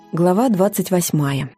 Глава 28.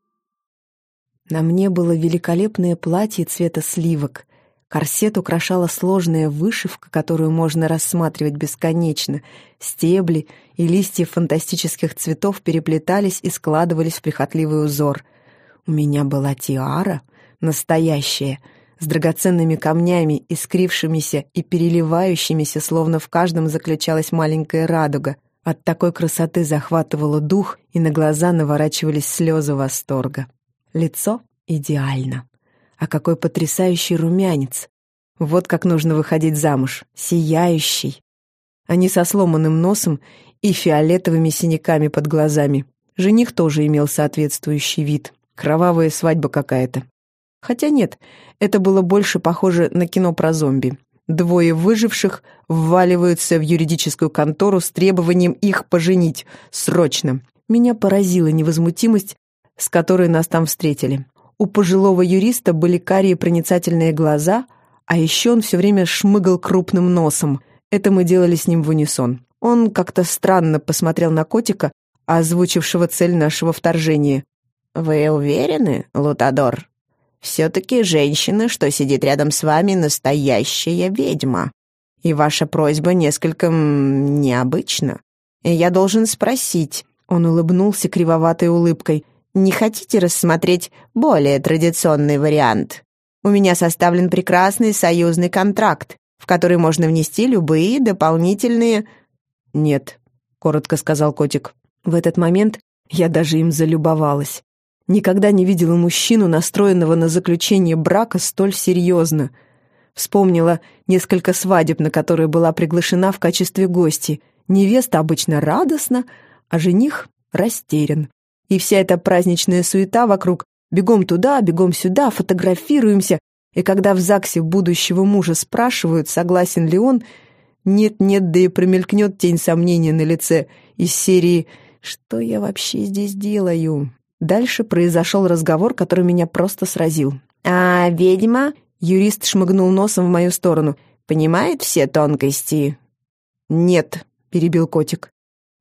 На мне было великолепное платье цвета сливок. Корсет украшала сложная вышивка, которую можно рассматривать бесконечно. Стебли и листья фантастических цветов переплетались и складывались в прихотливый узор. У меня была тиара, настоящая, с драгоценными камнями, искрившимися и переливающимися, словно в каждом заключалась маленькая радуга. От такой красоты захватывало дух, и на глаза наворачивались слезы восторга. Лицо идеально. А какой потрясающий румянец! Вот как нужно выходить замуж. Сияющий. А не со сломанным носом и фиолетовыми синяками под глазами. Жених тоже имел соответствующий вид. Кровавая свадьба какая-то. Хотя нет, это было больше похоже на кино про зомби. Двое выживших вваливаются в юридическую контору с требованием их поженить. Срочно. Меня поразила невозмутимость, с которой нас там встретили. У пожилого юриста были карие проницательные глаза, а еще он все время шмыгал крупным носом. Это мы делали с ним в унисон. Он как-то странно посмотрел на котика, озвучившего цель нашего вторжения. «Вы уверены, Лутадор? Все-таки женщина, что сидит рядом с вами, настоящая ведьма. И ваша просьба несколько необычна. И я должен спросить...» Он улыбнулся кривоватой улыбкой. «Не хотите рассмотреть более традиционный вариант? У меня составлен прекрасный союзный контракт, в который можно внести любые дополнительные...» «Нет», — коротко сказал котик. В этот момент я даже им залюбовалась. Никогда не видела мужчину, настроенного на заключение брака, столь серьезно. Вспомнила несколько свадеб, на которые была приглашена в качестве гости. Невеста обычно радостна, а жених растерян. И вся эта праздничная суета вокруг. Бегом туда, бегом сюда, фотографируемся. И когда в ЗАГСе будущего мужа спрашивают, согласен ли он, нет-нет, да и промелькнет тень сомнения на лице из серии «Что я вообще здесь делаю?». Дальше произошел разговор, который меня просто сразил. «А ведьма?» — юрист шмыгнул носом в мою сторону. «Понимает все тонкости?» «Нет», — перебил котик.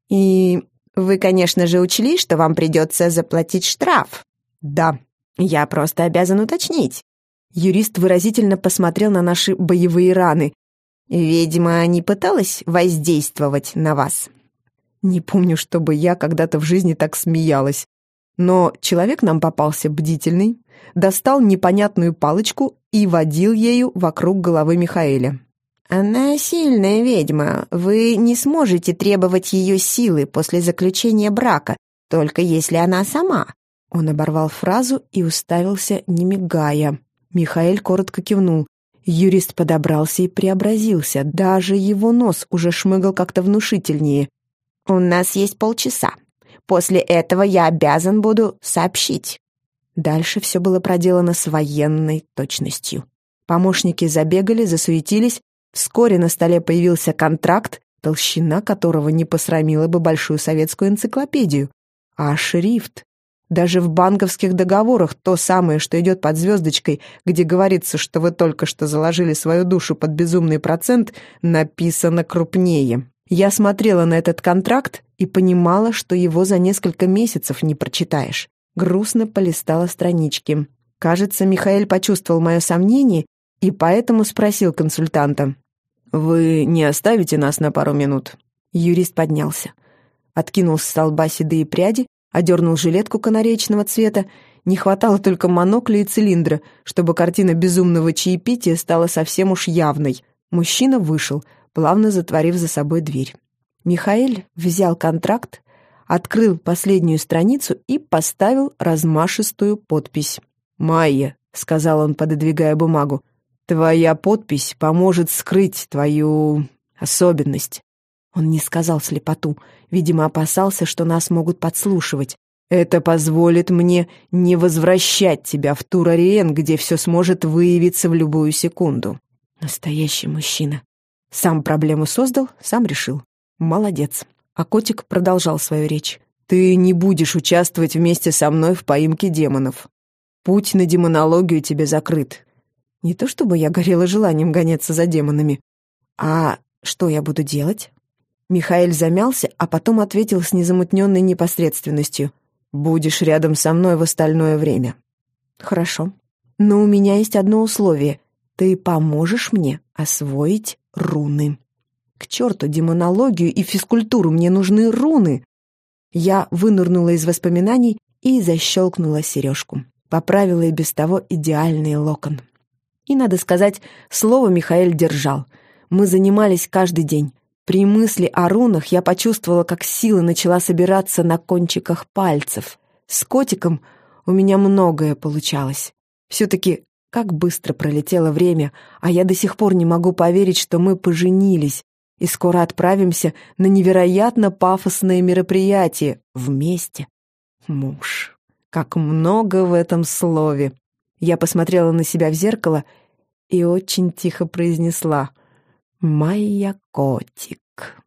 «И вы, конечно же, учли, что вам придется заплатить штраф?» «Да». «Я просто обязан уточнить». Юрист выразительно посмотрел на наши боевые раны. «Ведьма не пыталась воздействовать на вас?» Не помню, чтобы я когда-то в жизни так смеялась. Но человек нам попался бдительный, достал непонятную палочку и водил ею вокруг головы Михаэля. «Она сильная ведьма. Вы не сможете требовать ее силы после заключения брака, только если она сама». Он оборвал фразу и уставился, не мигая. Михаэль коротко кивнул. Юрист подобрался и преобразился. Даже его нос уже шмыгал как-то внушительнее. «У нас есть полчаса. После этого я обязан буду сообщить». Дальше все было проделано с военной точностью. Помощники забегали, засуетились. Вскоре на столе появился контракт, толщина которого не посрамила бы большую советскую энциклопедию. А шрифт. Даже в банковских договорах то самое, что идет под звездочкой, где говорится, что вы только что заложили свою душу под безумный процент, написано крупнее. Я смотрела на этот контракт и понимала, что его за несколько месяцев не прочитаешь. Грустно полистала странички. Кажется, Михаэль почувствовал мое сомнение и поэтому спросил консультанта. «Вы не оставите нас на пару минут?» Юрист поднялся. Откинул с столба седые пряди, одернул жилетку канареечного цвета. Не хватало только монокля и цилиндра, чтобы картина безумного чаепития стала совсем уж явной. Мужчина вышел, плавно затворив за собой дверь. Михаэль взял контракт, открыл последнюю страницу и поставил размашистую подпись. «Майя», — сказал он, пододвигая бумагу, — «твоя подпись поможет скрыть твою особенность». Он не сказал слепоту, видимо, опасался, что нас могут подслушивать. «Это позволит мне не возвращать тебя в Тур-Ариен, где все сможет выявиться в любую секунду». Настоящий мужчина. Сам проблему создал, сам решил. Молодец. А котик продолжал свою речь. «Ты не будешь участвовать вместе со мной в поимке демонов. Путь на демонологию тебе закрыт». Не то чтобы я горела желанием гоняться за демонами. «А что я буду делать?» Михаэль замялся, а потом ответил с незамутненной непосредственностью. будешь рядом со мной в остальное время». «Хорошо. Но у меня есть одно условие. Ты поможешь мне освоить руны». «К черту демонологию и физкультуру, мне нужны руны!» Я вынырнула из воспоминаний и защелкнула сережку. Поправила и без того идеальный локон. И, надо сказать, слово Михаэль держал. Мы занимались каждый день. При мысли о рунах я почувствовала, как сила начала собираться на кончиках пальцев. С котиком у меня многое получалось. Все-таки как быстро пролетело время, а я до сих пор не могу поверить, что мы поженились и скоро отправимся на невероятно пафосное мероприятие вместе. Муж. Как много в этом слове. Я посмотрела на себя в зеркало и очень тихо произнесла: «Моя котик».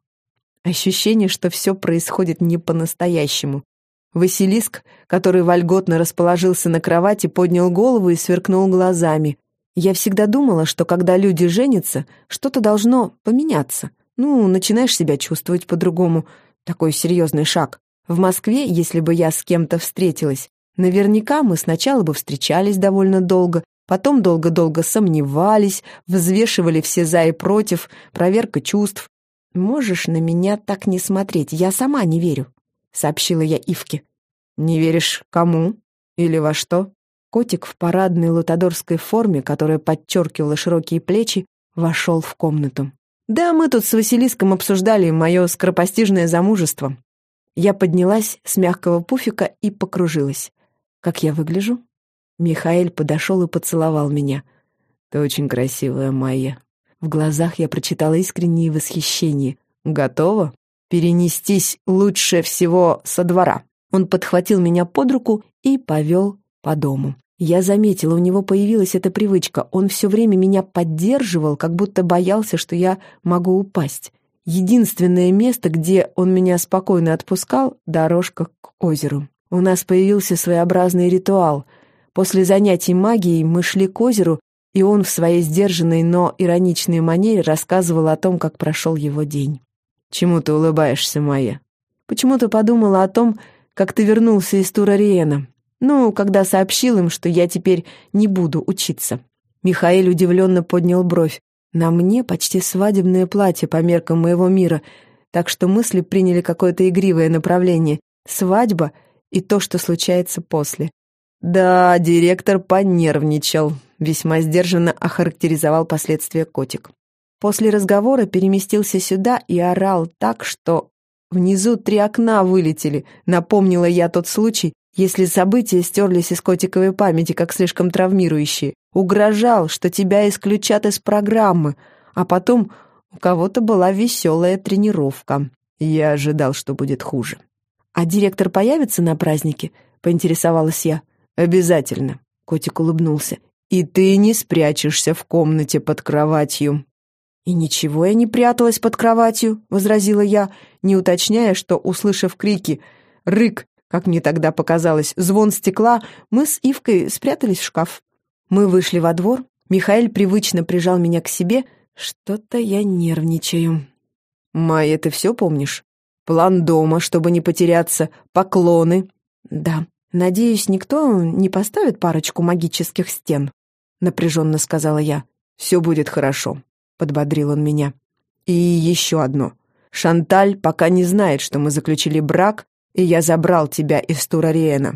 Ощущение, что все происходит не по-настоящему. Василиск, который вольготно расположился на кровати, поднял голову и сверкнул глазами. Я всегда думала, что когда люди женятся, что-то должно поменяться. Начинаешь себя чувствовать по-другому. Такой серьезный шаг. В Москве, если бы я с кем-то встретилась, наверняка мы сначала бы встречались довольно долго, потом долго-долго сомневались, взвешивали все за и против, проверка чувств. «Можешь на меня так не смотреть, я сама не верю», — сообщила я Ивке. «Не веришь кому? Или во что?» Котик в парадной лутадорской форме, которая подчеркивала широкие плечи, вошел в комнату. «Да мы тут с Василиском обсуждали мое скоропостижное замужество». Я поднялась с мягкого пуфика и покружилась. «Как я выгляжу?» Михаэль подошел и поцеловал меня. «Ты очень красивая, Майя». В глазах я прочитала искреннее восхищение. «Готова? Перенестись лучше всего со двора». Он подхватил меня под руку и повел по дому. Я заметила, у него появилась эта привычка. Он все время меня поддерживал, как будто боялся, что я могу упасть. Единственное место, где он меня спокойно отпускал — дорожка к озеру. У нас появился своеобразный ритуал. После занятий магией мы шли к озеру, и он в своей сдержанной, но ироничной манере рассказывал о том, как прошел его день. «Чему ты улыбаешься, Майя?» «Почему-то подумала о том, как ты вернулся из Тур-Ариэна. Когда сообщил им, что я теперь не буду учиться». Михаэль удивленно поднял бровь. На мне почти свадебное платье по меркам моего мира, так что мысли приняли какое-то игривое направление. Свадьба и то, что случается после. «Да, директор понервничал», — весьма сдержанно охарактеризовал последствия котик. После разговора переместился сюда и орал так, что внизу 3 окна вылетели. Напомнила я тот случай, если события стерлись из котиковой памяти, как слишком травмирующие. Угрожал, что тебя исключат из программы, а потом у кого-то была веселая тренировка. Я ожидал, что будет хуже. «А директор появится на празднике?» — поинтересовалась я. «Обязательно», — котик улыбнулся. «И ты не спрячешься в комнате под кроватью». «И ничего я не пряталась под кроватью», — возразила я, не уточняя, что, услышав крики, рык, как мне тогда показалось, звон стекла, мы с Ивкой спрятались в шкаф. Мы вышли во двор, Михаэль привычно прижал меня к себе. Что-то я нервничаю. «Майя, ты все помнишь? План дома, чтобы не потеряться, поклоны?» «Да. Надеюсь, никто не поставит парочку магических стен», — напряженно сказала я. «Все будет хорошо», — подбодрил он меня. «И еще одно. Шанталь пока не знает, что мы заключили брак, и я забрал тебя из Тур-Ариэна».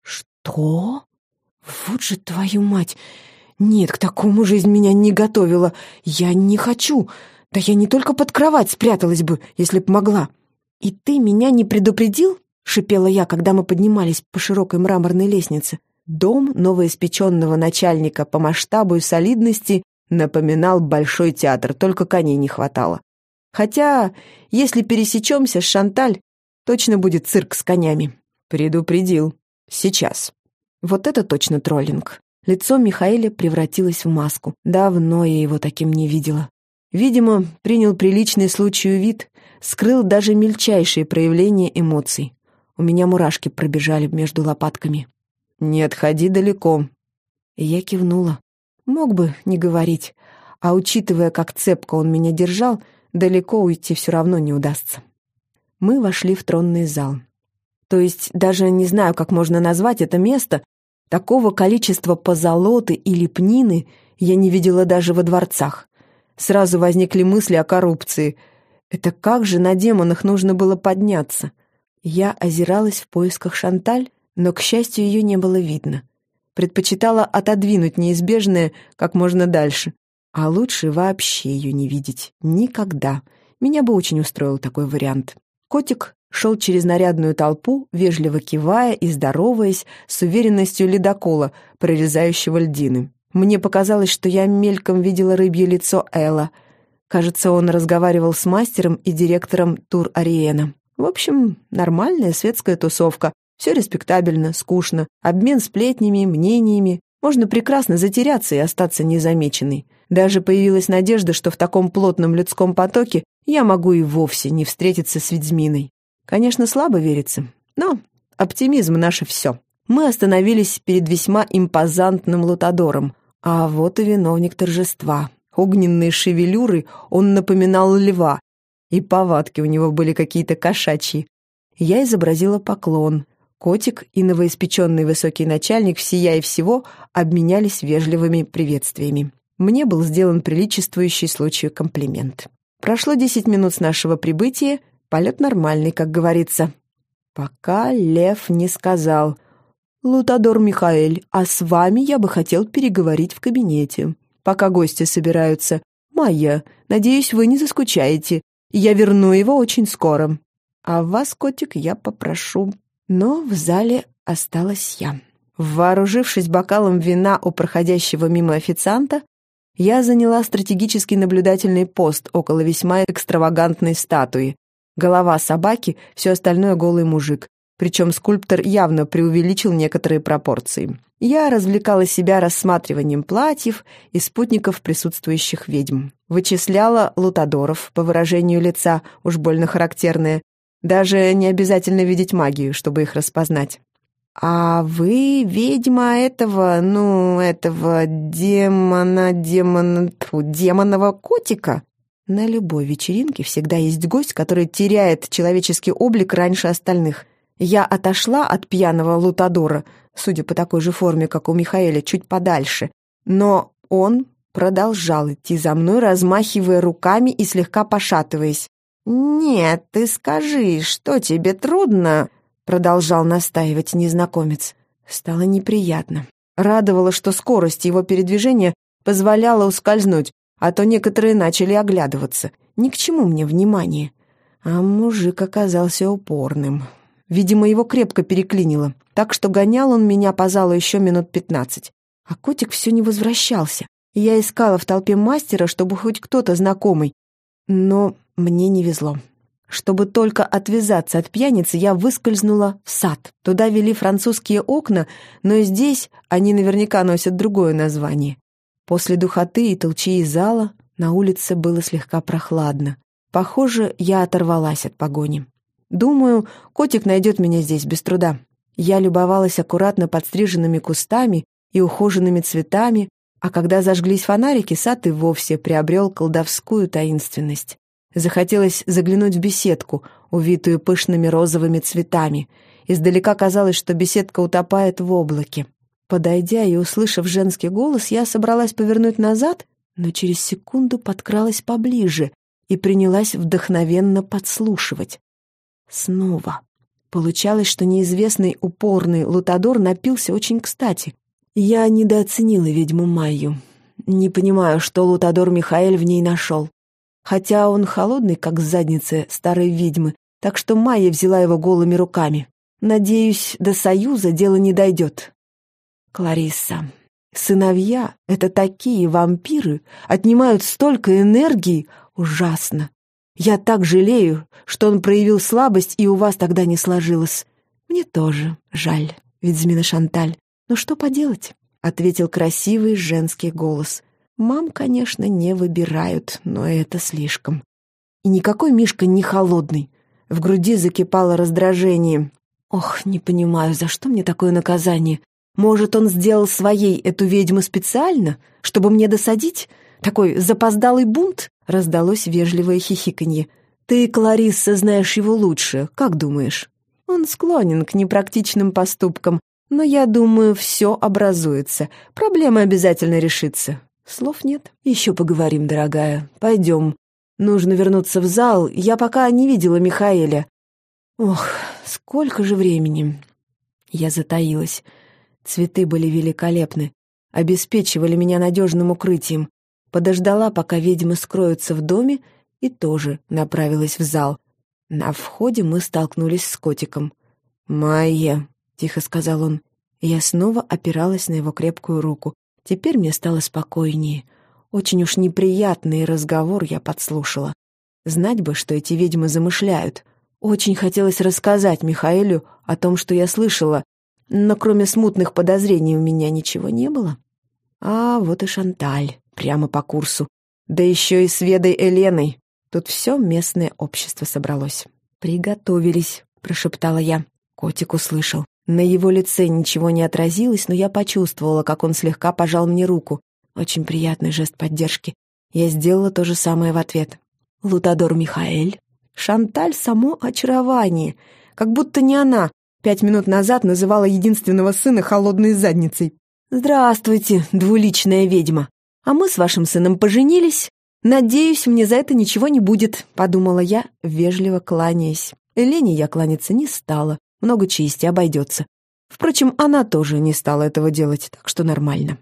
«Что? Вот же твою мать! Нет, к такому жизнь меня не готовила. Я не хочу. Да я не только под кровать спряталась бы, если б могла». «И ты меня не предупредил?» — шипела я, когда мы поднимались по широкой мраморной лестнице. Дом новоиспеченного начальника по масштабу и солидности напоминал большой театр, только коней не хватало. Хотя, если пересечемся с Шанталь, точно будет цирк с конями. «Предупредил. Сейчас». Вот это точно троллинг. Лицо Михаэля превратилось в маску. Давно я его таким не видела. Видимо, принял приличный случаю вид, скрыл даже мельчайшие проявления эмоций. У меня мурашки пробежали между лопатками. «Не отходи далеко». И я кивнула. Мог бы не говорить, а учитывая, как цепко он меня держал, далеко уйти все равно не удастся. Мы вошли в тронный зал. То есть даже не знаю, как можно назвать это место. Такого количества позолоты и лепнины я не видела даже во дворцах. Сразу возникли мысли о коррупции. Это как же на демонах нужно было подняться? Я озиралась в поисках Шанталь, но, к счастью, ее не было видно. Предпочитала отодвинуть неизбежное как можно дальше. А лучше вообще ее не видеть. Никогда. Меня бы очень устроил такой вариант. Котик шел через нарядную толпу, вежливо кивая и здороваясь с уверенностью ледокола, прорезающего льдины. Мне показалось, что я мельком видела рыбье лицо Элла. Кажется, он разговаривал с мастером и директором Тур-Ариена. В общем, нормальная светская тусовка. Все респектабельно, скучно. Обмен сплетнями, мнениями. Можно прекрасно затеряться и остаться незамеченной. Даже появилась надежда, что в таком плотном людском потоке я могу и вовсе не встретиться с ведьминой. Конечно, слабо верится, но оптимизм — наше все. Мы остановились перед весьма импозантным лутадором, а вот и виновник торжества. Огненные шевелюры он напоминал льва, и повадки у него были какие-то кошачьи. Я изобразила поклон. Котик и новоиспеченный высокий начальник всея и всего обменялись вежливыми приветствиями. Мне был сделан приличествующий случаю комплимент. Прошло 10 минут с нашего прибытия, полет нормальный, как говорится. Пока Лев не сказал: «Лутадор Михаэль, а с вами я бы хотел переговорить в кабинете. Пока гости собираются. Майя, надеюсь, вы не заскучаете. Я верну его очень скоро. А вас, котик, я попрошу». Но в зале осталась я. Вооружившись бокалом вина у проходящего мимо официанта, я заняла стратегический наблюдательный пост около весьма экстравагантной статуи. Голова собаки, все остальное голый мужик. Причем скульптор явно преувеличил некоторые пропорции. Я развлекала себя рассматриванием платьев и спутников присутствующих ведьм. Вычисляла лутадоров по выражению лица, уж больно характерное. Даже не обязательно видеть магию, чтобы их распознать. «А вы ведьма этого демонового котика?» На любой вечеринке всегда есть гость, который теряет человеческий облик раньше остальных. Я отошла от пьяного лутадора, судя по такой же форме, как у Михаэля, чуть подальше, но он продолжал идти за мной, размахивая руками и слегка пошатываясь. «Нет, ты скажи, что тебе трудно?» Продолжал настаивать незнакомец. Стало неприятно. Радовало, что скорость его передвижения позволяла ускользнуть, а то некоторые начали оглядываться. Ни к чему мне внимание. А мужик оказался упорным. Видимо, его крепко переклинило, так что гонял он меня по залу еще минут 15. А котик все не возвращался. Я искала в толпе мастера, чтобы хоть кто-то знакомый. Но мне не везло. Чтобы только отвязаться от пьяницы, я выскользнула в сад. Туда вели французские окна, но здесь они наверняка носят другое название. После духоты и толчии зала на улице было слегка прохладно. Похоже, я оторвалась от погони. Думаю, котик найдет меня здесь без труда. Я любовалась аккуратно подстриженными кустами и ухоженными цветами, а когда зажглись фонарики, сад и вовсе приобрел колдовскую таинственность. Захотелось заглянуть в беседку, увитую пышными розовыми цветами. Издалека казалось, что беседка утопает в облаке. Подойдя и услышав женский голос, я собралась повернуть назад, но через секунду подкралась поближе и принялась вдохновенно подслушивать. Снова. Получалось, что неизвестный упорный лутадор напился очень кстати. Я недооценила ведьму Майю. Не понимаю, что лутадор Михаэль в ней нашел. Хотя он холодный, как задница старой ведьмы, так что Майя взяла его голыми руками. Надеюсь, до союза дело не дойдет. Кларисса. Сыновья — это такие вампиры, отнимают столько энергии. Ужасно. Я так жалею, что он проявил слабость, и у вас тогда не сложилось. Мне тоже жаль, ведьмина Шанталь. Но что поделать? Ответил красивый женский голос. Мам, конечно, не выбирают, но это слишком. И никакой Мишка не холодный. В груди закипало раздражение. Ох, не понимаю, за что мне такое наказание? Может, он сделал своей эту ведьму специально, чтобы мне досадить? Такой запоздалый бунт? Раздалось вежливое хихиканье. Ты, Кларисса, знаешь его лучше, как думаешь? Он склонен к непрактичным поступкам, но я думаю, все образуется. Проблема обязательно решится. Слов нет. Еще поговорим, дорогая. Пойдем. Нужно вернуться в зал. Я пока не видела Михаэля. Ох, сколько же времени. Я затаилась. Цветы были великолепны. Обеспечивали меня надежным укрытием. Подождала, пока ведьмы скроются в доме, и тоже направилась в зал. На входе мы столкнулись с котиком. «Майя», — тихо сказал он. Я снова опиралась на его крепкую руку. Теперь мне стало спокойнее. Очень уж неприятный разговор я подслушала. Знать бы, что эти ведьмы замышляют. Очень хотелось рассказать Михаэлю о том, что я слышала, но кроме смутных подозрений у меня ничего не было. А вот и Шанталь, прямо по курсу. Да еще и с Ведой Еленой. Тут все местное общество собралось. «Приготовились», — прошептала я. Котик услышал. На его лице ничего не отразилось, но я почувствовала, как он слегка пожал мне руку. Очень приятный жест поддержки. Я сделала то же самое в ответ. «Лутадор Михаэль». Шанталь — само очарование. Как будто не она 5 минут назад называла единственного сына холодной задницей. «Здравствуйте, двуличная ведьма. А мы с вашим сыном поженились. Надеюсь, мне за это ничего не будет», — подумала я, вежливо кланяясь. Елене я кланяться не стала. Много чести, обойдется. Впрочем, она тоже не стала этого делать, так что нормально.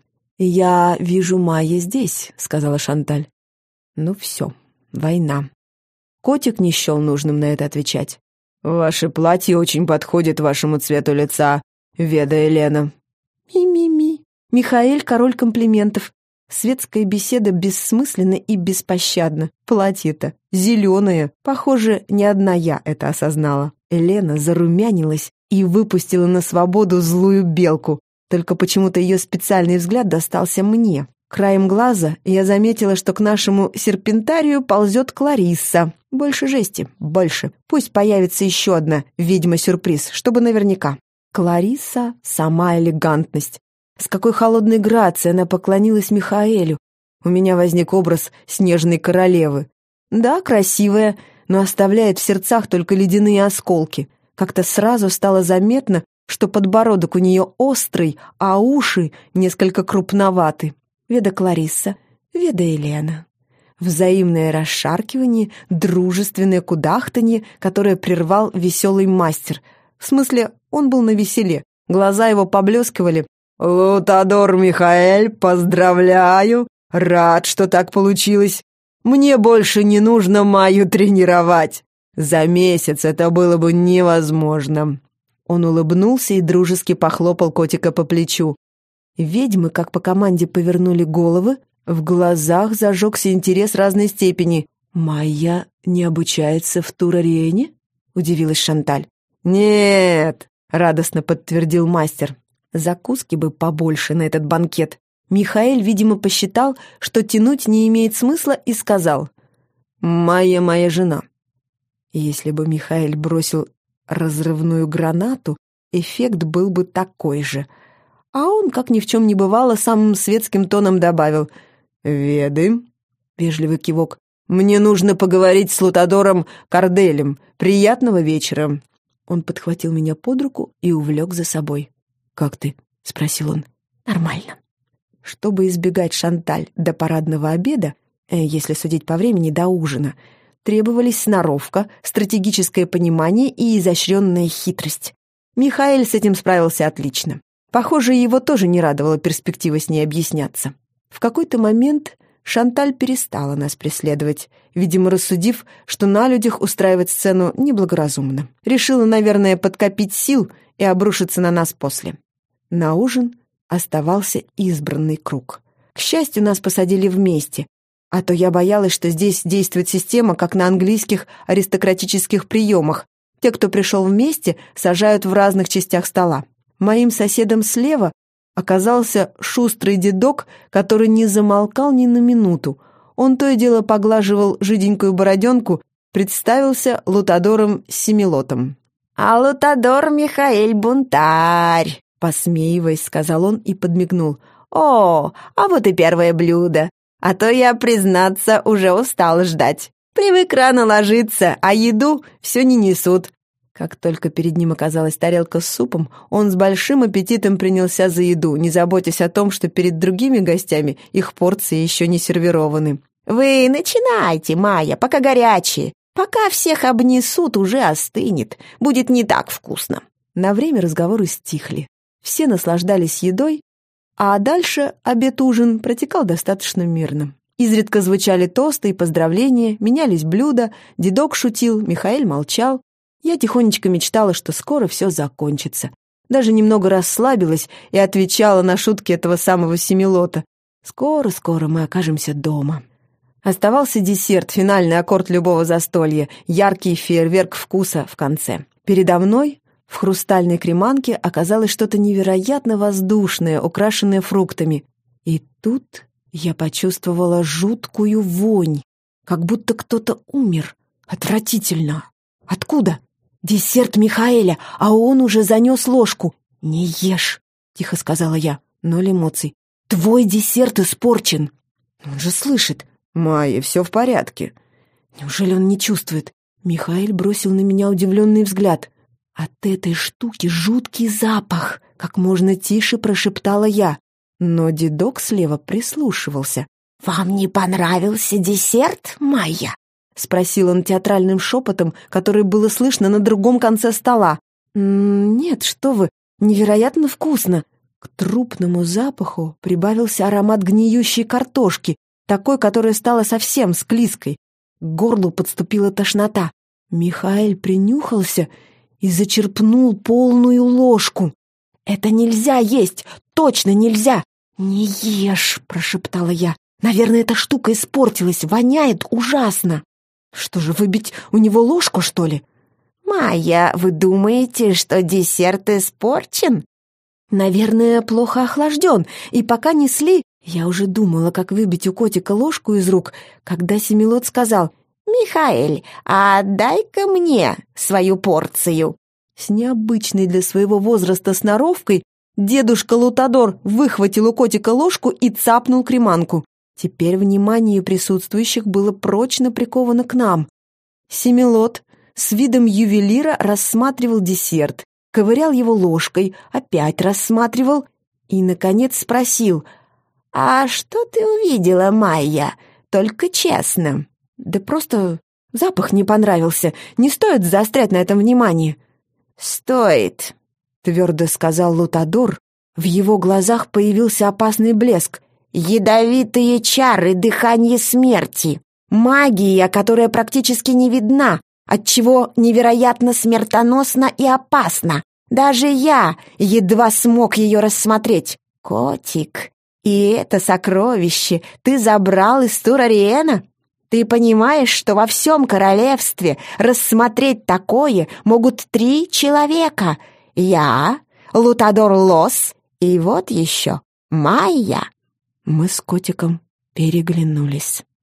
«Я вижу Майя здесь», — сказала Шанталь. Ну все, война. Котик не счел нужным на это отвечать. «Ваше платье очень подходит вашему цвету лица, Веда Елена». «Ми-ми-ми. Михаэль — король комплиментов. Светская беседа бессмысленна и беспощадна. Платье-то зеленое. Похоже, не одна я это осознала». Елена зарумянилась и выпустила на свободу злую белку. Только почему-то ее специальный взгляд достался мне. Краем глаза я заметила, что к нашему серпентарию ползет Кларисса. Больше жести, больше. Пусть появится еще одна ведьма-сюрприз, чтобы наверняка. Кларисса — сама элегантность. С какой холодной грацией она поклонилась Михаэлю. У меня возник образ снежной королевы. Да, красивая, но оставляет в сердцах только ледяные осколки. Как-то сразу стало заметно, что подбородок у нее острый, а уши несколько крупноваты. Веда Кларисса, Веда Елена. Взаимное расшаркивание, дружественное кудахтанье, которое прервал веселый мастер. В смысле, он был навеселе. Глаза его поблескивали. «Лутадор Михаэль, поздравляю! Рад, что так получилось. Мне больше не нужно Майю тренировать. За месяц это было бы невозможно». Он улыбнулся и дружески похлопал котика по плечу. Ведьмы, как по команде, повернули головы. В глазах зажегся интерес разной степени. «Майя не обучается в Тур-Ариэне?» — удивилась Шанталь. «Нет», — радостно подтвердил мастер. Закуски бы побольше на этот банкет. Михаэль, видимо, посчитал, что тянуть не имеет смысла, и сказал: «Майя моя жена». Если бы Михаэль бросил разрывную гранату, эффект был бы такой же. А он, как ни в чем не бывало, самым светским тоном добавил: «Веды», — вежливый кивок, «мне нужно поговорить с Лутадором Корделем. Приятного вечера». Он подхватил меня под руку и увлек за собой. «Как ты?» — спросил он. «Нормально». Чтобы избегать Шанталь до парадного обеда, если судить по времени, до ужина, требовались сноровка, стратегическое понимание и изощренная хитрость. Михаэль с этим справился отлично. Похоже, его тоже не радовала перспектива с ней объясняться. В какой-то момент Шанталь перестала нас преследовать, видимо, рассудив, что на людях устраивать сцену неблагоразумно. Решила, наверное, подкопить сил и обрушиться на нас после. На ужин оставался избранный круг. К счастью, нас посадили вместе, а то я боялась, что здесь действует система, как на английских аристократических приемах. Те, кто пришел вместе, сажают в разных частях стола. Моим соседом слева оказался шустрый дедок, который не замолкал ни на минуту. Он то и дело поглаживал жиденькую бороденку, представился Лутадором Семилотом. «А Лутадор Михаэль бунтарь!» Посмеиваясь, сказал он и подмигнул. «О, а вот и первое блюдо. А то я, признаться, уже устал ждать. Привык рано ложиться, а еду все не несут. Как только перед ним оказалась тарелка с супом, он с большим аппетитом принялся за еду, не заботясь о том, что перед другими гостями их порции еще не сервированы. «Вы начинайте, Майя, пока горячие. Пока всех обнесут, уже остынет. Будет не так вкусно». На время разговоры стихли. Все наслаждались едой, а дальше обед-ужин протекал достаточно мирно. Изредка звучали тосты и поздравления, менялись блюда, дедок шутил, Михаэль молчал. Я тихонечко мечтала, что скоро все закончится. Даже немного расслабилась и отвечала на шутки этого самого Семилота. Скоро-скоро мы окажемся дома. Оставался десерт, финальный аккорд любого застолья, яркий фейерверк вкуса в конце. Передо мной в хрустальной креманке оказалось что-то невероятно воздушное, украшенное фруктами. И тут я почувствовала жуткую вонь, как будто кто-то умер. Отвратительно. Откуда? Десерт Михаэля, а он уже занес ложку. «Не ешь», — тихо сказала я, ноль эмоций. «Твой десерт испорчен». Он же слышит. «Майя, все в порядке». Неужели он не чувствует? Михаэль бросил на меня удивленный взгляд. «От этой штуки жуткий запах», — как можно тише прошептала я. Но дедок слева прислушивался. «Вам не понравился десерт, Майя?» — спросил он театральным шепотом, который было слышно на другом конце стола. «Нет, что вы, невероятно вкусно». К трупному запаху прибавился аромат гниющей картошки, такой, которая стала совсем склизкой. К горлу подступила тошнота. Михаэль принюхался и зачерпнул полную ложку. «Это нельзя есть! Точно нельзя!» «Не ешь!» — прошептала я. «Наверное, эта штука испортилась, воняет ужасно!» «Что же, выбить у него ложку, что ли?» «Майя, вы думаете, что десерт испорчен?» «Наверное, плохо охлажден, и пока несли...» Я уже думала, как выбить у котика ложку из рук, когда Семилот сказал: «Михаэль, а дай-ка мне свою порцию». С необычной для своего возраста сноровкой дедушка Лутадор выхватил у котика ложку и цапнул креманку. Теперь внимание присутствующих было прочно приковано к нам. Семилот с видом ювелира рассматривал десерт, ковырял его ложкой, опять рассматривал и, наконец, спросил: «А что ты увидела, Майя? Только честно». «Да просто запах не понравился. Не стоит заострять на этом внимание». «Стоит», — твердо сказал Лутадор. В его глазах появился опасный блеск. «Ядовитые чары, дыхание смерти. Магия, которая практически не видна, отчего невероятно смертоносна и опасна. Даже я едва смог ее рассмотреть. Котик, и это сокровище ты забрал из Тур-Ариэна? Ты понимаешь, что во всем королевстве рассмотреть такое могут 3 человека? Я, Лутадор Лос и вот еще Майя». Мы с котиком переглянулись.